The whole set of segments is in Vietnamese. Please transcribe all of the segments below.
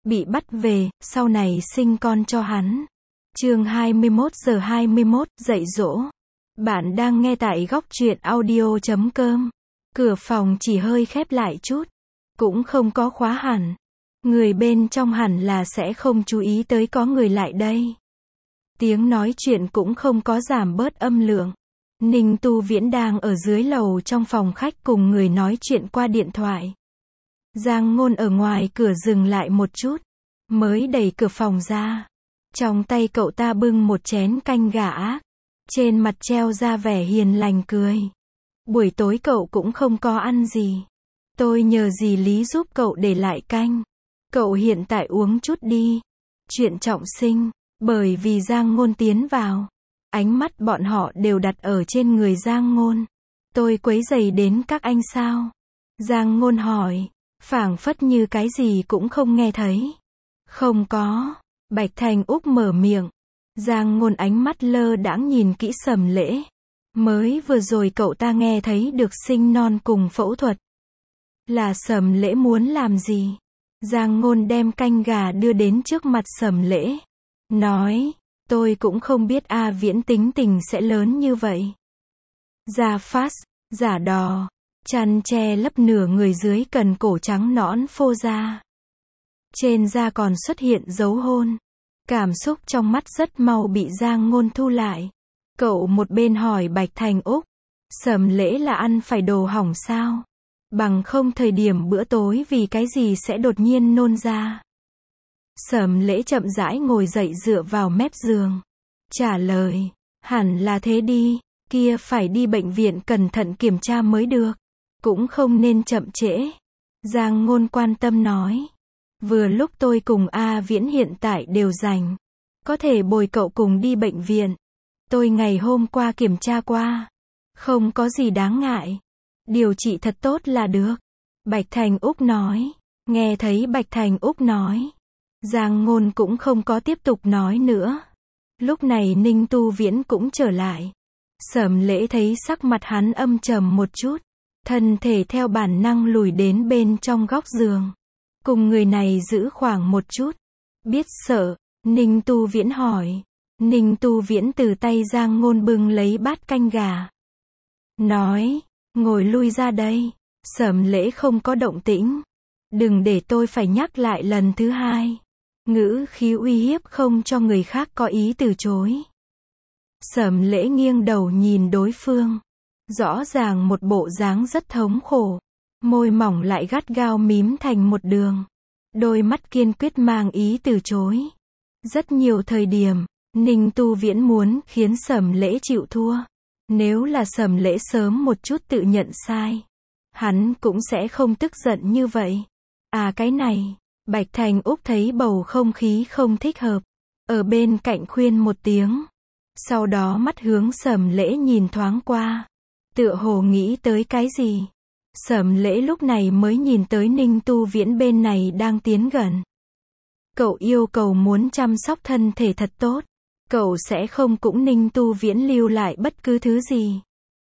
bị bắt về, sau này sinh con cho hắn. Chương 21:21, dạy dỗ. Bạn đang nghe tại góc truyện audio.com. Cửa phòng chỉ hơi khép lại chút, cũng không có khóa hẳn. Người bên trong hẳn là sẽ không chú ý tới có người lại đây. Tiếng nói chuyện cũng không có giảm bớt âm lượng. Ninh Tu Viễn đang ở dưới lầu trong phòng khách cùng người nói chuyện qua điện thoại. Giang Ngôn ở ngoài cửa dừng lại một chút, mới đẩy cửa phòng ra. Trong tay cậu ta bưng một chén canh gà ác, trên mặt treo ra vẻ hiền lành cười. Buổi tối cậu cũng không có ăn gì. Tôi nhờ dì Lý giúp cậu để lại canh. Cậu hiện tại uống chút đi. Chuyện trọng sinh, bởi vì Giang Ngôn tiến vào. Ánh mắt bọn họ đều đặt ở trên người Giang Ngôn. Tôi quấy rầy đến các anh sao? Giang Ngôn hỏi, phảng phất như cái gì cũng không nghe thấy. Không có. Bạch Thành Úc mở miệng. Giang Ngôn ánh mắt lơ đãng nhìn kỹ Sầm Lễ. Mới vừa rồi cậu ta nghe thấy được sinh non cùng phẫu thuật. Là Sầm Lễ muốn làm gì? Giang Ngôn đem canh gà đưa đến trước mặt Sầm Lễ. Nói, tôi cũng không biết A Viễn tính tình sẽ lớn như vậy. Da phát, giả đò, chăn che lấp nửa người dưới cần cổ trắng nõn phô ra. Trên da còn xuất hiện dấu hôn. Cảm xúc trong mắt rất mau bị Giang Ngôn thu lại. Cậu một bên hỏi Bạch Thành Úc, Sầm Lễ là ăn phải đồ hỏng sao? Bằng không thời điểm bữa tối vì cái gì sẽ đột nhiên nôn ra? Sầm Lễ chậm rãi ngồi dậy dựa vào mép giường. Trả lời, hẳn là thế đi, kia phải đi bệnh viện cẩn thận kiểm tra mới được. Cũng không nên chậm trễ. Giang Ngôn quan tâm nói. Vừa lúc tôi cùng A Viễn hiện tại đều rảnh. Có thể bồi cậu cùng đi bệnh viện. Tôi ngày hôm qua kiểm tra qua. Không có gì đáng ngại. Điều trị thật tốt là được. Bạch Thành Úc nói. Nghe thấy Bạch Thành Úc nói. Giang Ngôn cũng không có tiếp tục nói nữa. Lúc này Ninh Tu Viễn cũng trở lại. Sầm Lễ thấy sắc mặt hắn âm trầm một chút. Thân thể theo bản năng lùi đến bên trong góc giường. Cùng người này giữ khoảng một chút. Biết sợ, Ninh Tu Viễn hỏi. Ninh Tu Viễn từ tay Giang Ngôn bưng lấy bát canh gà. Nói, ngồi lui ra đây. Sầm Lễ không có động tĩnh. Đừng để tôi phải nhắc lại lần thứ hai. Ngữ khí uy hiếp không cho người khác có ý từ chối. Sầm Lễ nghiêng đầu nhìn đối phương. Rõ ràng một bộ dáng rất thống khổ. Môi mỏng lại gắt gao mím thành một đường. Đôi mắt kiên quyết mang ý từ chối. Rất nhiều thời điểm, Ninh Tu Viễn muốn khiến Sầm Lễ chịu thua. Nếu là Sầm Lễ sớm một chút tự nhận sai, hắn cũng sẽ không tức giận như vậy. À cái này, Bạch Thành Úc thấy bầu không khí không thích hợp. Ở bên cạnh khuyên một tiếng. Sau đó mắt hướng Sầm Lễ nhìn thoáng qua. Tựa hồ nghĩ tới cái gì. Sầm Lễ lúc này mới nhìn tới Ninh Tu Viễn bên này đang tiến gần. Cậu yêu cầu muốn chăm sóc thân thể thật tốt. Cậu sẽ không cũng Ninh Tu Viễn lưu lại bất cứ thứ gì.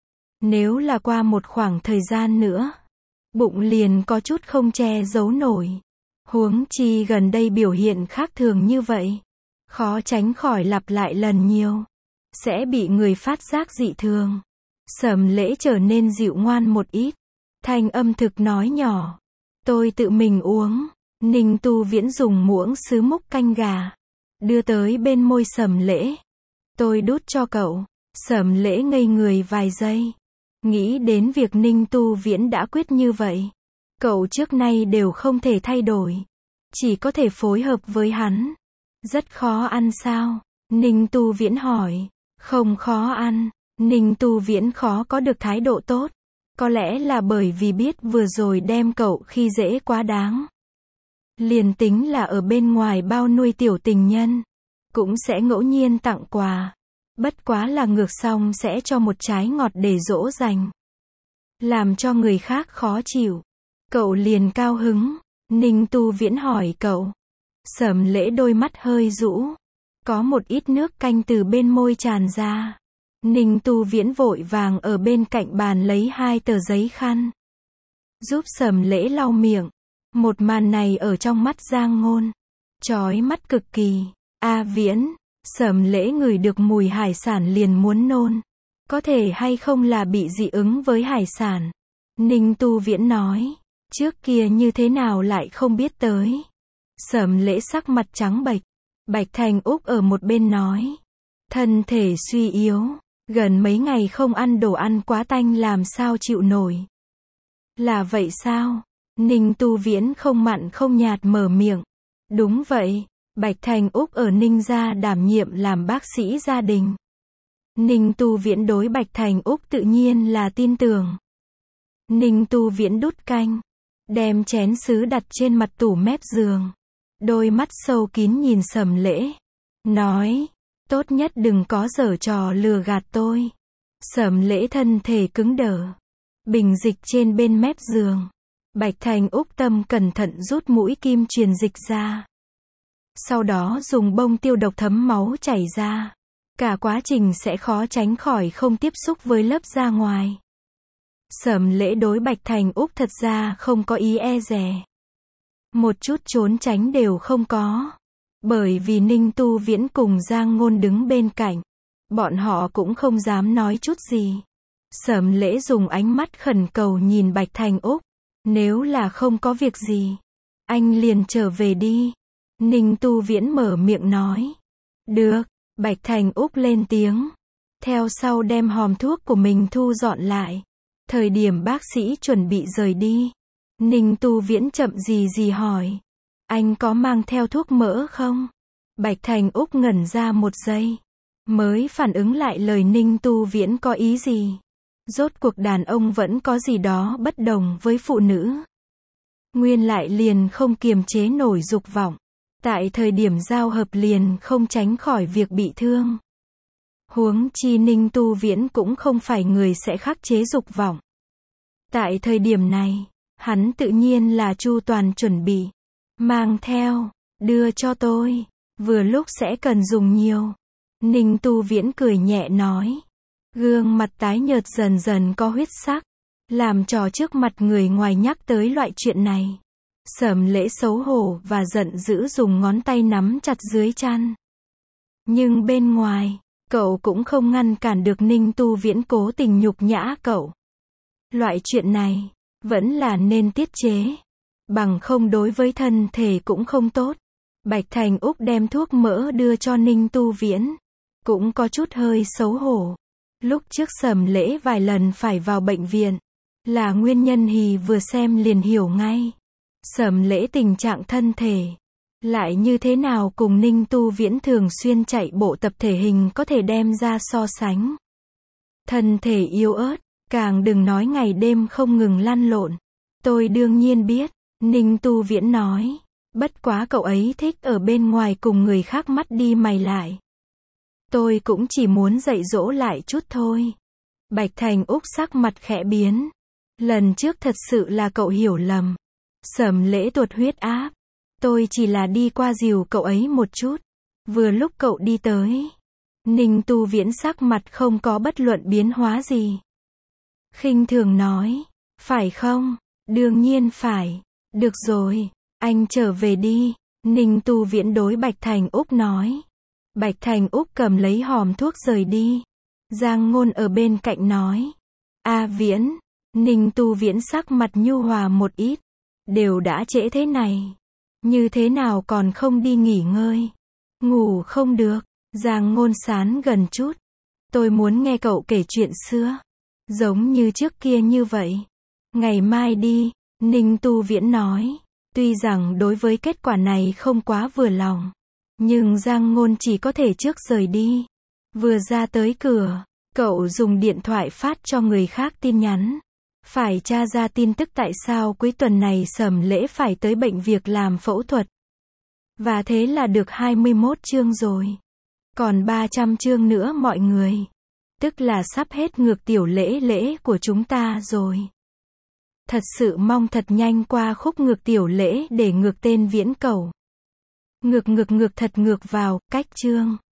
Nếu là qua một khoảng thời gian nữa, bụng liền có chút không che giấu nổi. Huống chi gần đây biểu hiện khác thường như vậy. Khó tránh khỏi lặp lại lần nhiều. Sẽ bị người phát giác dị thường. Sầm Lễ trở nên dịu ngoan một ít. Thanh âm thực nói nhỏ. Tôi tự mình uống. Ninh Tu Viễn dùng muỗng sứ múc canh gà. Đưa tới bên môi Sầm Lễ. Tôi đút cho cậu. Sầm Lễ ngây người vài giây. Nghĩ đến việc Ninh Tu Viễn đã quyết như vậy. Cậu trước nay đều không thể thay đổi. Chỉ có thể phối hợp với hắn. Rất khó ăn sao? Ninh Tu Viễn hỏi. Không khó ăn. Ninh Tu Viễn khó có được thái độ tốt. Có lẽ là bởi vì biết vừa rồi đem cậu khi dễ quá đáng. Liền tính là ở bên ngoài bao nuôi tiểu tình nhân. Cũng sẽ ngẫu nhiên tặng quà. Bất quá là ngược xong sẽ cho một trái ngọt để dỗ dành. Làm cho người khác khó chịu. Cậu liền cao hứng. Ninh Tu Viễn hỏi cậu. Sầm Lễ đôi mắt hơi rũ. Có một ít nước canh từ bên môi tràn ra. Ninh Tu Viễn vội vàng ở bên cạnh bàn lấy 2 tờ giấy khăn. Giúp Sầm Lễ lau miệng. Một màn này ở trong mắt Giang Ngôn. chói mắt cực kỳ. A Viễn, Sầm Lễ ngửi được mùi hải sản liền muốn nôn. Có thể hay không là bị dị ứng với hải sản? Ninh Tu Viễn nói, trước kia như thế nào lại không biết tới. Sầm Lễ sắc mặt trắng bệch. Bạch Thành Úc ở một bên nói, thân thể suy yếu, gần mấy ngày không ăn đồ ăn quá tanh làm sao chịu nổi. Là vậy sao? Ninh Tu Viễn không mặn không nhạt mở miệng. Đúng vậy, Bạch Thành Úc ở Ninh gia đảm nhiệm làm bác sĩ gia đình. Ninh Tu Viễn đối Bạch Thành Úc tự nhiên là tin tưởng. Ninh Tu Viễn đút canh, đem chén sứ đặt trên mặt tủ mép giường. Đôi mắt sâu kín nhìn Sầm Lễ, nói, tốt nhất đừng có giở trò lừa gạt tôi. Sầm Lễ thân thể cứng đờ, bình dịch trên bên mép giường. Bạch Thành Úc tâm cẩn thận rút mũi kim truyền dịch ra. Sau đó dùng bông tiêu độc thấm máu chảy ra. Cả quá trình sẽ khó tránh khỏi không tiếp xúc với lớp da ngoài. Sầm Lễ đối Bạch Thành Úc thật ra không có ý e dè. Một chút trốn tránh đều không có. Bởi vì Ninh Tu Viễn cùng Giang Ngôn đứng bên cạnh. Bọn họ cũng không dám nói chút gì. Sầm Lễ dùng ánh mắt khẩn cầu nhìn Bạch Thành Úc. Nếu là không có việc gì, anh liền trở về đi. Ninh Tu Viễn mở miệng nói. Được, Bạch Thành Úc lên tiếng. Theo sau đem hòm thuốc của mình thu dọn lại. Thời điểm bác sĩ chuẩn bị rời đi, Ninh Tu Viễn chậm gì hỏi. Anh có mang theo thuốc mỡ không? Bạch Thành Úc ngẩn ra một giây. Mới phản ứng lại lời Ninh Tu Viễn có ý gì. Rốt cuộc đàn ông vẫn có gì đó bất đồng với phụ nữ. Nguyên lại liền không kiềm chế nổi dục vọng. Tại thời điểm giao hợp liền không tránh khỏi việc bị thương. Huống chi Ninh Tu Viễn cũng không phải người sẽ khắc chế dục vọng. Tại thời điểm này, hắn tự nhiên là chu toàn chuẩn bị. Mang theo, đưa cho tôi, vừa lúc sẽ cần dùng nhiều. Ninh Tu Viễn cười nhẹ nói. Gương mặt tái nhợt dần dần có huyết sắc. Làm trò trước mặt người ngoài nhắc tới loại chuyện này. Sầm Lễ xấu hổ và giận dữ dùng ngón tay nắm chặt dưới chăn. Nhưng bên ngoài, cậu cũng không ngăn cản được Ninh Tu Viễn cố tình nhục nhã cậu. Loại chuyện này, vẫn là nên tiết chế. Bằng không đối với thân thể cũng không tốt. Bạch Thành Úc đem thuốc mỡ đưa cho Ninh Tu Viễn. Cũng có chút hơi xấu hổ. Lúc trước Sầm Lễ vài lần phải vào bệnh viện. Là nguyên nhân hì vừa xem liền hiểu ngay. Sầm Lễ tình trạng thân thể. Lại như thế nào cùng Ninh Tu Viễn thường xuyên chạy bộ tập thể hình có thể đem ra so sánh. Thân thể yếu ớt, càng đừng nói ngày đêm không ngừng lăn lộn. Tôi đương nhiên biết, Ninh Tu Viễn nói. Bất quá cậu ấy thích ở bên ngoài cùng người khác mắt đi mày lại. Tôi cũng chỉ muốn dạy dỗ lại chút thôi. Bạch Thành Úc sắc mặt khẽ biến. Lần trước thật sự là cậu hiểu lầm. Sầm Lễ tuột huyết áp. Tôi chỉ là đi qua dìu cậu ấy một chút. Vừa lúc cậu đi tới. Ninh Tu Viễn sắc mặt không có bất luận biến hóa gì. Khinh thường nói. Phải không? Đương nhiên phải. Được rồi, anh trở về đi. Ninh Tu Viễn đối Bạch Thành Úc nói. Bạch Thành Úc cầm lấy hòm thuốc rời đi. Giang Ngôn ở bên cạnh nói. A Viễn. Ninh Tu Viễn sắc mặt nhu hòa một ít. Đều đã trễ thế này. Như thế nào còn không đi nghỉ ngơi? Ngủ không được. Giang Ngôn sán gần chút. Tôi muốn nghe cậu kể chuyện xưa. Giống như trước kia như vậy. Ngày mai đi. Ninh Tu Viễn nói. Tuy rằng đối với kết quả này không quá vừa lòng. Nhưng Giang Ngôn chỉ có thể trước rời đi. Vừa ra tới cửa, cậu dùng điện thoại phát cho người khác tin nhắn. Phải tra ra tin tức tại sao cuối tuần này Sầm Lễ phải tới bệnh viện làm phẫu thuật. Và thế là được 21 chương rồi. Còn 300 chương nữa mọi người. Tức là sắp hết ngược tiểu lễ của chúng ta rồi. Thật sự mong thật nhanh qua khúc ngược tiểu lễ để ngược tên Viễn Cẩu. Ngược thật ngược vào, cách chương.